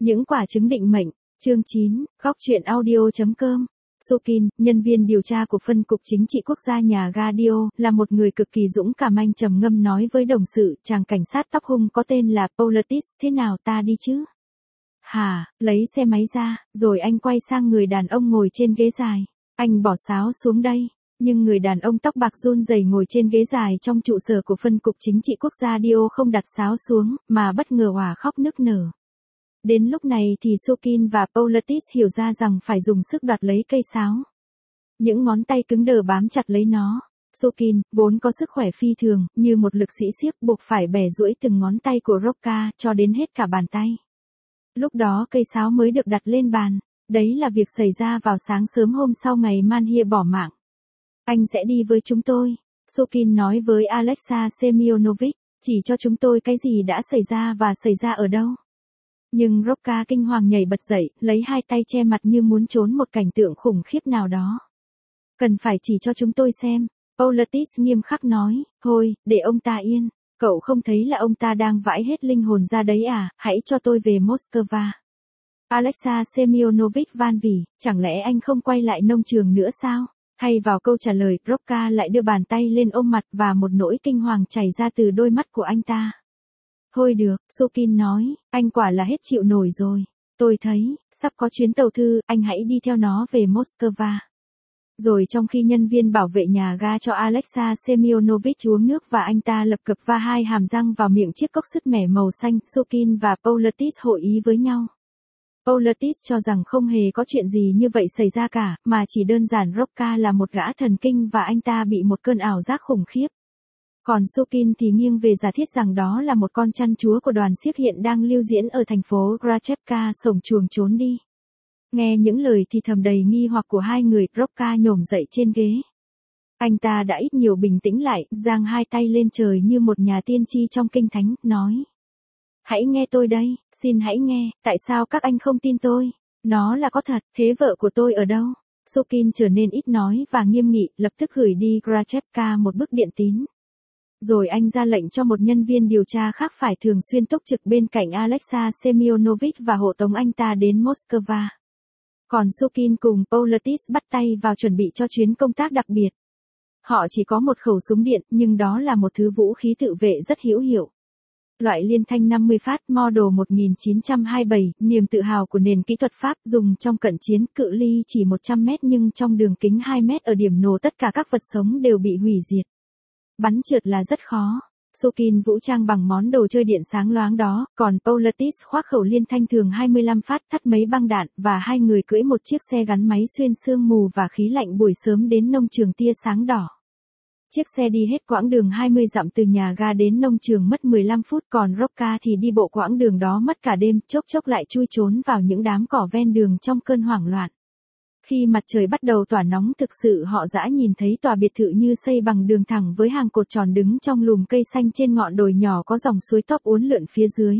Những quả trứng định mệnh, chương 9, góc truyện audio.com. Sokin, nhân viên điều tra của phân cục chính trị quốc gia nhà Gadio, là một người cực kỳ dũng cảm. Anh trầm ngâm nói với đồng sự, chàng cảnh sát tóc hung có tên là Paulatis, thế nào ta đi chứ? Hả, lấy xe máy ra, rồi anh quay sang người đàn ông ngồi trên ghế dài. Anh bỏ sáo xuống đây. Nhưng người đàn ông tóc bạc run rẩy ngồi trên ghế dài trong trụ sở của phân cục chính trị quốc gia Dio không đặt sáo xuống, mà bất ngờ òa khóc nức nở. Đến lúc này thì Sokin và Paulatis hiểu ra rằng phải dùng sức đoạt lấy cây sáo. Những ngón tay cứng đờ bám chặt lấy nó. Sokin, vốn có sức khỏe phi thường, như một lực sĩ xiếc buộc phải bẻ duỗi từng ngón tay của Roka cho đến hết cả bàn tay. Lúc đó cây sáo mới được đặt lên bàn. Đấy là việc xảy ra vào sáng sớm hôm sau ngày Manhia bỏ mạng. Anh sẽ đi với chúng tôi, Sokin nói với Alexa Semyonovich, chỉ cho chúng tôi cái gì đã xảy ra và xảy ra ở đâu. Nhưng Roka kinh hoàng nhảy bật dậy, lấy hai tay che mặt như muốn trốn một cảnh tượng khủng khiếp nào đó. Cần phải chỉ cho chúng tôi xem, Paulatis nghiêm khắc nói, thôi, để ông ta yên, cậu không thấy là ông ta đang vãi hết linh hồn ra đấy à, hãy cho tôi về Moscow. Alexa Semyonovich van vỉ, chẳng lẽ anh không quay lại nông trường nữa sao? Thay vào câu trả lời, Roka lại đưa bàn tay lên ôm mặt và một nỗi kinh hoàng chảy ra từ đôi mắt của anh ta. Thôi được, Sokin nói, anh quả là hết chịu nổi rồi. Tôi thấy, sắp có chuyến tàu thư, anh hãy đi theo nó về Moscow. Rồi trong khi nhân viên bảo vệ nhà ga cho Alexa Semyonovich uống nước và anh ta lập cập va hai hàm răng vào miệng chiếc cốc sứt mẻ màu xanh, Sokin và Paulatis hội ý với nhau. Paulatis cho rằng không hề có chuyện gì như vậy xảy ra cả, mà chỉ đơn giản Roka là một gã thần kinh và anh ta bị một cơn ảo giác khủng khiếp. Còn Sokin thì nghiêng về giả thiết rằng đó là một con chăn chúa của đoàn xiếc hiện đang lưu diễn ở thành phố Grachevka sổng chuồng trốn đi. Nghe những lời thì thầm đầy nghi hoặc của hai người, Roka nhổm dậy trên ghế. Anh ta đã ít nhiều bình tĩnh lại, giang hai tay lên trời như một nhà tiên tri trong kinh thánh, nói. Hãy nghe tôi đây, xin hãy nghe, tại sao các anh không tin tôi? Nó là có thật, thế vợ của tôi ở đâu? Sokin trở nên ít nói và nghiêm nghị, lập tức gửi đi Grachevka một bức điện tín. Rồi anh ra lệnh cho một nhân viên điều tra khác phải thường xuyên túc trực bên cạnh Alexa Semyonovich và hộ tống anh ta đến Moscow. Còn Sokin cùng Paulatis bắt tay vào chuẩn bị cho chuyến công tác đặc biệt. Họ chỉ có một khẩu súng điện, nhưng đó là một thứ vũ khí tự vệ rất hữu hiệu. Loại liên thanh 50 phát Model 1927, niềm tự hào của nền kỹ thuật Pháp, dùng trong cận chiến, cự ly chỉ 100 mét nhưng trong đường kính 2 mét ở điểm nổ tất cả các vật sống đều bị hủy diệt. Bắn trượt là rất khó. Sokin vũ trang bằng món đồ chơi điện sáng loáng đó, còn Paulatis khoác khẩu liên thanh thường 25 phát thắt mấy băng đạn, và hai người cưỡi một chiếc xe gắn máy xuyên sương mù và khí lạnh buổi sớm đến nông trường tia sáng đỏ. Chiếc xe đi hết quãng đường 20 dặm từ nhà ga đến nông trường mất 15 phút, còn Roka thì đi bộ quãng đường đó mất cả đêm, chốc chốc lại chui trốn vào những đám cỏ ven đường trong cơn hoảng loạn. Khi mặt trời bắt đầu tỏa nóng thực sự, họ dã nhìn thấy tòa biệt thự như xây bằng đường thẳng với hàng cột tròn đứng trong lùm cây xanh trên ngọn đồi nhỏ có dòng suối tóp uốn lượn phía dưới.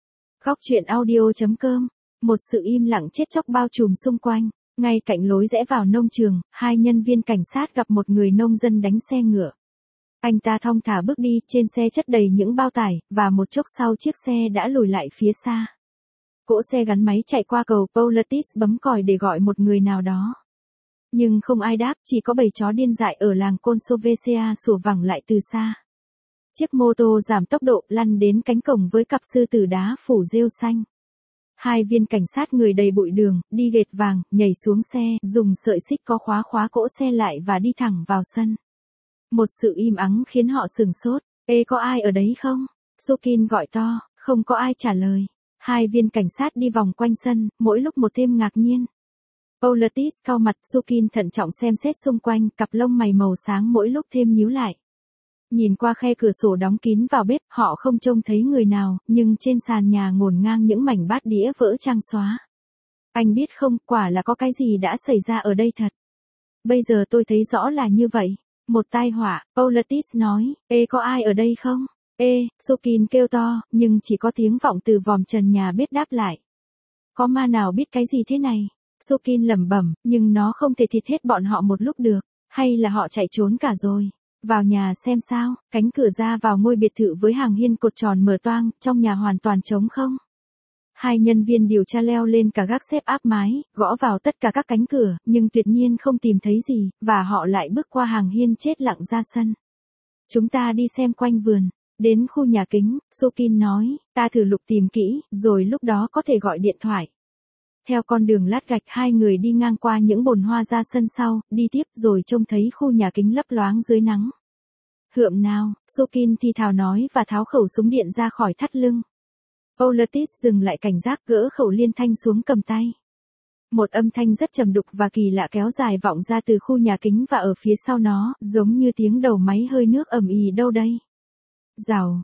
Góc truyện audio.com. Một sự im lặng chết chóc bao trùm xung quanh. Ngay cạnh lối rẽ vào nông trường, hai nhân viên cảnh sát gặp một người nông dân đánh xe ngựa. Anh ta thong thả bước đi, trên xe chất đầy những bao tải, và một chốc sau chiếc xe đã lùi lại phía xa. Cỗ xe gắn máy chạy qua cầu, Paulatis bấm còi để gọi một người nào đó. Nhưng không ai đáp, chỉ có bầy chó điên dại ở làng Konsovesea sủa vẳng lại từ xa. Chiếc mô tô giảm tốc độ lăn đến cánh cổng với cặp sư tử đá phủ rêu xanh. Hai viên cảnh sát người đầy bụi đường, đi gệt vàng, nhảy xuống xe, dùng sợi xích có khóa cỗ xe lại và đi thẳng vào sân. Một sự im ắng khiến họ sửng sốt. Ê, có ai ở đấy không? Sokin gọi to, không có ai trả lời. Hai viên cảnh sát đi vòng quanh sân, mỗi lúc một thêm ngạc nhiên. Paulatis cau mặt, Sokin thận trọng xem xét xung quanh, cặp lông mày màu sáng mỗi lúc thêm nhíu lại. Nhìn qua khe cửa sổ đóng kín vào bếp, họ không trông thấy người nào, nhưng trên sàn nhà ngổn ngang những mảnh bát đĩa vỡ trang xóa. Anh biết không, quả là có cái gì đã xảy ra ở đây thật. Bây giờ tôi thấy rõ là như vậy. Một tai họa, Paulatis nói. Ê, có ai ở đây không? Ê, Sokin kêu to, nhưng chỉ có tiếng vọng từ vòm trần nhà bếp đáp lại. Có ma nào biết cái gì thế này? Sokin lẩm bẩm, nhưng nó không thể thịt hết bọn họ một lúc được. Hay là họ chạy trốn cả rồi? Vào nhà xem sao, cánh cửa ra vào ngôi biệt thự với hàng hiên cột tròn mở toang, trong nhà hoàn toàn trống không. Hai nhân viên điều tra leo lên cả gác xếp áp mái, gõ vào tất cả các cánh cửa, nhưng tuyệt nhiên không tìm thấy gì, và họ lại bước qua hàng hiên chết lặng ra sân. Chúng ta đi xem quanh vườn. Đến khu nhà kính, Sokin nói, ta thử lục tìm kỹ, rồi lúc đó có thể gọi điện thoại. Theo con đường lát gạch hai người đi ngang qua những bồn hoa ra sân sau, đi tiếp rồi trông thấy khu nhà kính lấp loáng dưới nắng. Hượm nào, Sokin thì thào nói và tháo khẩu súng điện ra khỏi thắt lưng. Paulitis dừng lại cảnh giác gỡ khẩu liên thanh xuống cầm tay. Một âm thanh rất trầm đục và kỳ lạ kéo dài vọng ra từ khu nhà kính và ở phía sau nó, giống như tiếng đầu máy hơi nước ầm ĩ đâu đây. Rào,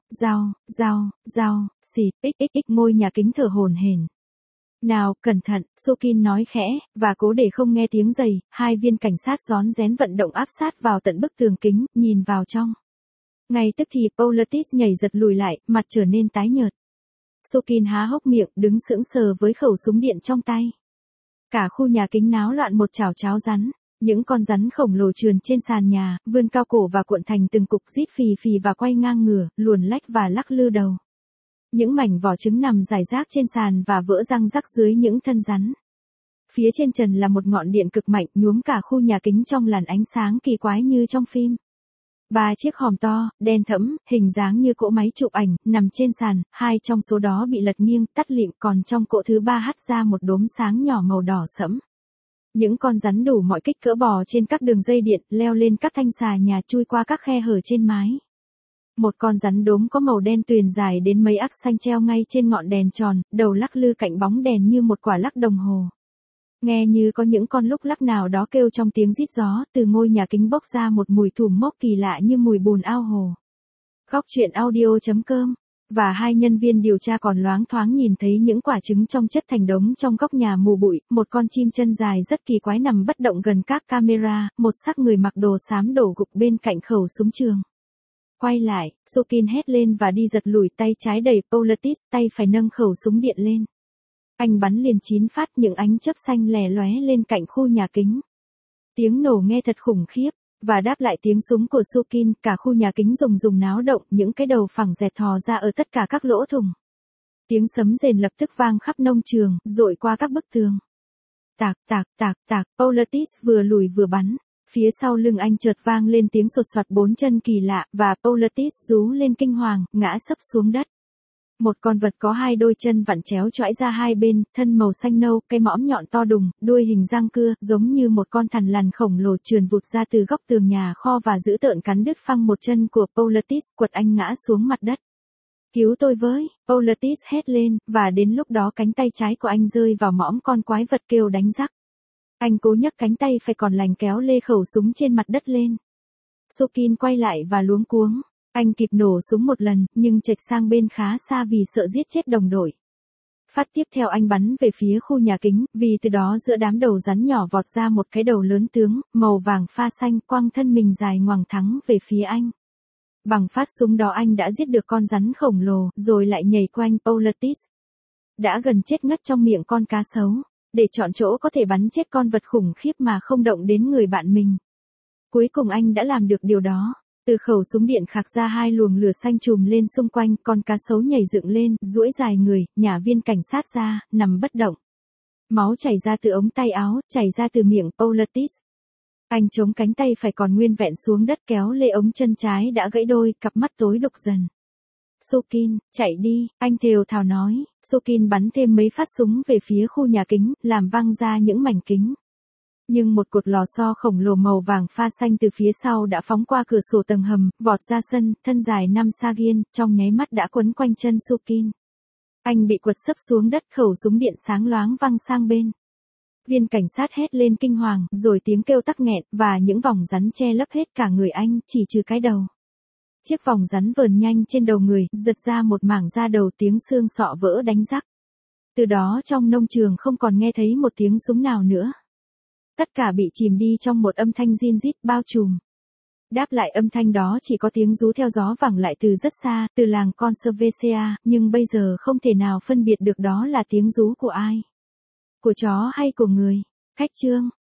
xịt, xx ngôi nhà kính thở hổn hển. Nào, cẩn thận, Sokin nói khẽ, và cố để không nghe tiếng giày, hai viên cảnh sát rón rén vận động áp sát vào tận bức tường kính, nhìn vào trong. Ngay tức thì Paulitis nhảy giật lùi lại, mặt trở nên tái nhợt. Sokin há hốc miệng, đứng sững sờ với khẩu súng điện trong tay. Cả khu nhà kính náo loạn một chảo cháo rắn. Những con rắn khổng lồ trườn trên sàn nhà, vươn cao cổ và cuộn thành từng cục rít phì phì và quay ngang ngửa, luồn lách và lắc lư đầu. Những mảnh vỏ trứng nằm rải rác trên sàn và vỡ răng rắc dưới những thân rắn. Phía trên trần là một ngọn điện cực mạnh nhuốm cả khu nhà kính trong làn ánh sáng kỳ quái như trong phim. 3 chiếc hòm to, đen thẫm, hình dáng như cỗ máy chụp ảnh, nằm trên sàn, 2 trong số đó bị lật nghiêng, tắt lịm, còn trong cỗ thứ 3 hắt ra một đốm sáng nhỏ màu đỏ sẫm. Những con rắn đủ mọi kích cỡ bò trên các đường dây điện, leo lên các thanh xà nhà, chui qua các khe hở trên mái. Một con rắn đốm có màu đen tuyền dài đến mấy ắc xanh treo ngay trên ngọn đèn tròn, đầu lắc lư cạnh bóng đèn như một quả lắc đồng hồ. Nghe như có những con lúc lắc nào đó kêu trong tiếng rít gió, từ ngôi nhà kính bốc ra một mùi thùm mốc kỳ lạ như mùi bùn ao hồ. Góc truyện audio.com. Và hai nhân viên điều tra còn loáng thoáng nhìn thấy những quả trứng trong chất thành đống trong góc nhà mù bụi, một con chim chân dài rất kỳ quái nằm bất động gần các camera, một xác người mặc đồ xám đổ gục bên cạnh khẩu súng trường. Quay lại, Sokin hét lên và đi giật lùi, tay trái đẩy Paulitis, tay phải nâng khẩu súng điện lên. Anh bắn liền 9 phát, những ánh chớp xanh lè lóe lên cạnh khu nhà kính. Tiếng nổ nghe thật khủng khiếp, và đáp lại tiếng súng của Sokin, cả khu nhà kính rùng náo động, những cái đầu phẳng dẹt thò ra ở tất cả các lỗ thủng. Tiếng sấm rền lập tức vang khắp nông trường, dội qua các bức tường. Tạc, Paulitis vừa lùi vừa bắn. Phía sau lưng anh chợt vang lên tiếng sột soạt 4 chân kỳ lạ, và Paulitis rú lên kinh hoàng, ngã sấp xuống đất. Một con vật có 2 đôi chân vặn chéo chõi ra hai bên, thân màu xanh nâu, cái mõm nhọn to đùng, đuôi hình răng cưa, giống như một con thằn lằn khổng lồ trườn vụt ra từ góc tường nhà kho và dữ tợn cắn đứt phăng một chân của Paulitis, quật anh ngã xuống mặt đất. Cứu tôi với, Paulitis hét lên, và đến lúc đó cánh tay trái của anh rơi vào mõm con quái vật kêu đánh rắc. Anh cố nhấc cánh tay phải còn lành kéo lê khẩu súng trên mặt đất lên. Sokin quay lại và luống cuống. Anh kịp nổ súng một lần, nhưng chệch sang bên khá xa vì sợ giết chết đồng đội. Phát tiếp theo anh bắn về phía khu nhà kính, vì từ đó giữa đám đầu rắn nhỏ vọt ra một cái đầu lớn tướng, màu vàng pha xanh, quăng thân mình dài ngoằng thắng về phía anh. Bằng phát súng đó anh đã giết được con rắn khổng lồ, rồi lại nhảy quanh Paulitis. Đã gần chết ngất trong miệng con cá sấu, để chọn chỗ có thể bắn chết con vật khủng khiếp mà không động đến người bạn mình. Cuối cùng anh đã làm được điều đó. Từ khẩu súng điện khạc ra 2 luồng lửa xanh trùm lên xung quanh, con cá sấu nhảy dựng lên, duỗi dài người, nhả viên cảnh sát ra, nằm bất động. Máu chảy ra từ ống tay áo, chảy ra từ miệng Paulitis. Anh chống cánh tay phải còn nguyên vẹn xuống đất, kéo lê ống chân trái đã gãy đôi, cặp mắt tối đục dần. Sokin, chạy đi, anh thều thào nói. Sokin bắn thêm mấy phát súng về phía khu nhà kính, làm văng ra những mảnh kính. Nhưng một cột lò xo khổng lồ màu vàng pha xanh từ phía sau đã phóng qua cửa sổ tầng hầm, vọt ra sân, thân dài 5 sagin, trong nháy mắt đã quấn quanh chân Sokin. Anh bị quật sấp xuống đất, khẩu súng điện sáng loáng văng sang bên. Viên cảnh sát hét lên kinh hoàng, rồi tiếng kêu tắc nghẹn, và những vòng rắn che lấp hết cả người anh, chỉ trừ cái đầu. Chiếc vòng rắn vờn nhanh trên đầu người, giật ra một mảng da đầu, tiếng xương sọ vỡ đánh rắc. Từ đó trong nông trường không còn nghe thấy một tiếng súng nào nữa. Tất cả bị chìm đi trong một âm thanh rin rít bao trùm. Đáp lại âm thanh đó chỉ có tiếng rú theo gió vẳng lại từ rất xa, từ làng Conservatia, nhưng bây giờ không thể nào phân biệt được đó là tiếng rú của ai. Của chó hay của người. Khách chương.